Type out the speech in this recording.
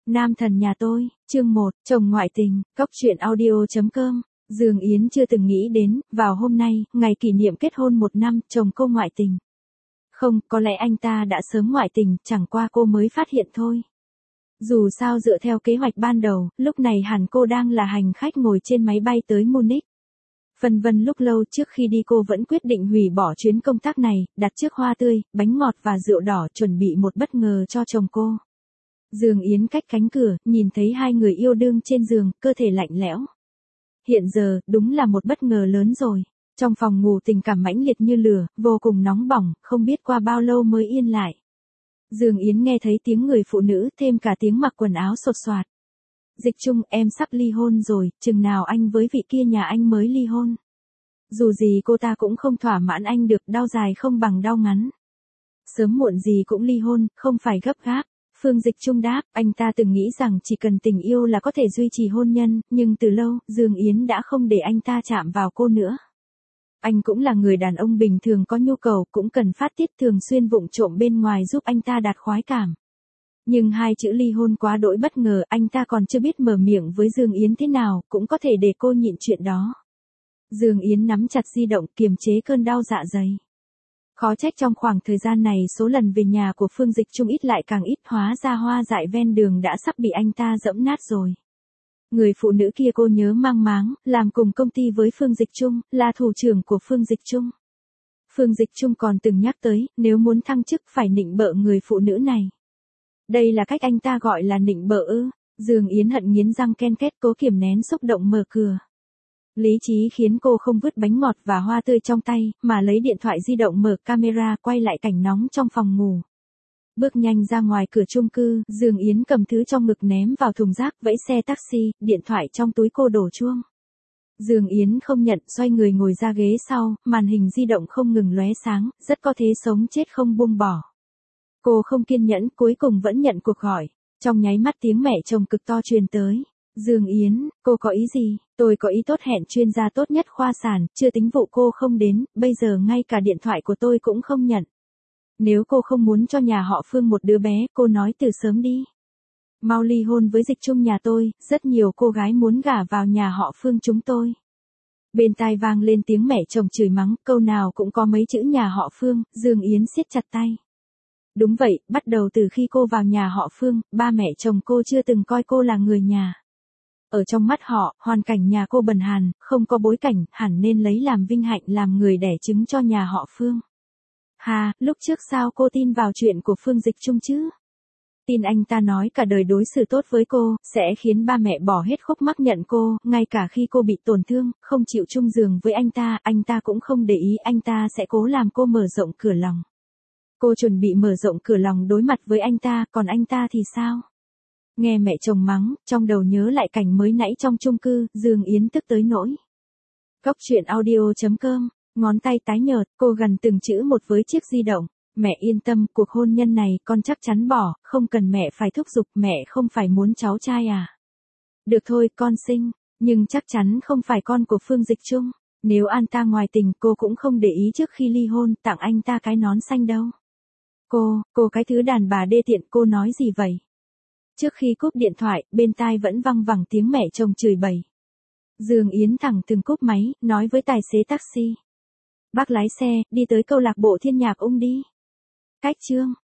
Nam thần nhà tôi, chương 1, chồng ngoại tình, Cóc truyện audio.com. Dương Yến chưa từng nghĩ đến, vào hôm nay, ngày kỷ niệm kết hôn 1 năm, chồng cô ngoại tình. Không, có lẽ anh ta đã sớm ngoại tình, chẳng qua cô mới phát hiện thôi. Dù sao dựa theo kế hoạch ban đầu, lúc này hẳn cô đang là hành khách ngồi trên máy bay tới Munich. Vân vân lúc lâu trước khi đi cô vẫn quyết định hủy bỏ chuyến công tác này, đặt trước hoa tươi, bánh ngọt và rượu đỏ chuẩn bị một bất ngờ cho chồng cô. Dương Yến cách cánh cửa, nhìn thấy hai người yêu đương trên giường, cơ thể lạnh lẽo. Hiện giờ, đúng là một bất ngờ lớn rồi. Trong phòng ngủ tình cảm mãnh liệt như lửa, vô cùng nóng bỏng, không biết qua bao lâu mới yên lại. Dương Yến nghe thấy tiếng người phụ nữ, thêm cả tiếng mặc quần áo sột soạt. Dịch Trung, em sắp ly hôn rồi, chừng nào anh với vị kia nhà anh mới ly hôn. Dù gì cô ta cũng không thỏa mãn anh được, đau dài không bằng đau ngắn. Sớm muộn gì cũng ly hôn, không phải gấp gáp. Phương Dịch Trung đáp, anh ta từng nghĩ rằng chỉ cần tình yêu là có thể duy trì hôn nhân, nhưng từ lâu, Dương Yến đã không để anh ta chạm vào cô nữa. Anh cũng là người đàn ông bình thường có nhu cầu, cũng cần phát tiết thường xuyên vụng trộm bên ngoài giúp anh ta đạt khoái cảm. Nhưng hai chữ ly hôn quá đỗi bất ngờ, anh ta còn chưa biết mở miệng với Dương Yến thế nào, cũng có thể để cô nhịn chuyện đó. Dương Yến nắm chặt di động kiềm chế cơn đau dạ dày. Khó trách trong khoảng thời gian này số lần về nhà của Phương Dịch Trung ít lại càng ít, hóa ra hoa dại ven đường đã sắp bị anh ta dẫm nát rồi. Người phụ nữ kia cô nhớ mang máng, làm cùng công ty với Phương Dịch Trung, là thủ trưởng của Phương Dịch Trung. Phương Dịch Trung còn từng nhắc tới, nếu muốn thăng chức phải nịnh bợ người phụ nữ này. Đây là cách anh ta gọi là nịnh bợ ư? Dương Yến hận nghiến răng ken két, cố kiềm nén xúc động mở cửa. Lý trí khiến cô không vứt bánh ngọt và hoa tươi trong tay, mà lấy điện thoại di động mở camera quay lại cảnh nóng trong phòng ngủ. Bước nhanh ra ngoài cửa chung cư, Dương Yến cầm thứ trong ngực ném vào thùng rác, vẫy xe taxi, điện thoại trong túi cô đổ chuông. Dương Yến không nhận, xoay người ngồi ra ghế sau, màn hình di động không ngừng lóe sáng, rất có thế sống chết không buông bỏ. Cô không kiên nhẫn, cuối cùng vẫn nhận cuộc gọi. Trong nháy mắt tiếng mẹ chồng cực to truyền tới. Dương Yến, cô có ý gì? Tôi có ý tốt, hẹn chuyên gia tốt nhất khoa sản, chưa tính vụ cô không đến, bây giờ ngay cả điện thoại của tôi cũng không nhận. Nếu cô không muốn cho nhà họ Phương một đứa bé, cô nói từ sớm đi. Mau ly hôn với Dịch Trung nhà tôi, rất nhiều cô gái muốn gả vào nhà họ Phương chúng tôi. Bên tai vang lên tiếng mẹ chồng chửi mắng, câu nào cũng có mấy chữ nhà họ Phương, Dương Yến siết chặt tay. Đúng vậy, bắt đầu từ khi cô vào nhà họ Phương, ba mẹ chồng cô chưa từng coi cô là người nhà. Ở trong mắt họ, hoàn cảnh nhà cô bần hàn, không có bối cảnh, hẳn nên lấy làm vinh hạnh làm người đẻ trứng cho nhà họ Phương. Hà, lúc trước sao cô tin vào chuyện của Phương Dịch Trung chứ? Tin anh ta nói cả đời đối xử tốt với cô, sẽ khiến ba mẹ bỏ hết khúc mắc nhận cô, ngay cả khi cô bị tổn thương, không chịu chung giường với anh ta cũng không để ý, anh ta sẽ cố làm cô mở rộng cửa lòng. Cô chuẩn bị mở rộng cửa lòng đối mặt với anh ta, còn anh ta thì sao? Nghe mẹ chồng mắng, trong đầu nhớ lại cảnh mới nãy trong chung cư, Dương Yến tức tới nỗi. Cóc truyện audio.com, ngón tay tái nhợt, cô gần từng chữ một với chiếc di động. Mẹ yên tâm, cuộc hôn nhân này con chắc chắn bỏ, không cần mẹ phải thúc giục, mẹ không phải muốn cháu trai à? Được thôi, con sinh, nhưng chắc chắn không phải con của Phương Dịch Trung. Nếu anh ta ngoại tình, cô cũng không để ý trước khi ly hôn, tặng anh ta cái nón xanh đâu. Cô cái thứ đàn bà đê tiện, cô nói gì vậy? Trước khi cúp điện thoại, bên tai vẫn văng vẳng tiếng mẹ chồng chửi bậy. Dương Yến thẳng từng cúp máy, nói với tài xế taxi. Bác lái xe, đi tới câu lạc bộ Thiên Nhạc Ung đi. Cách chương.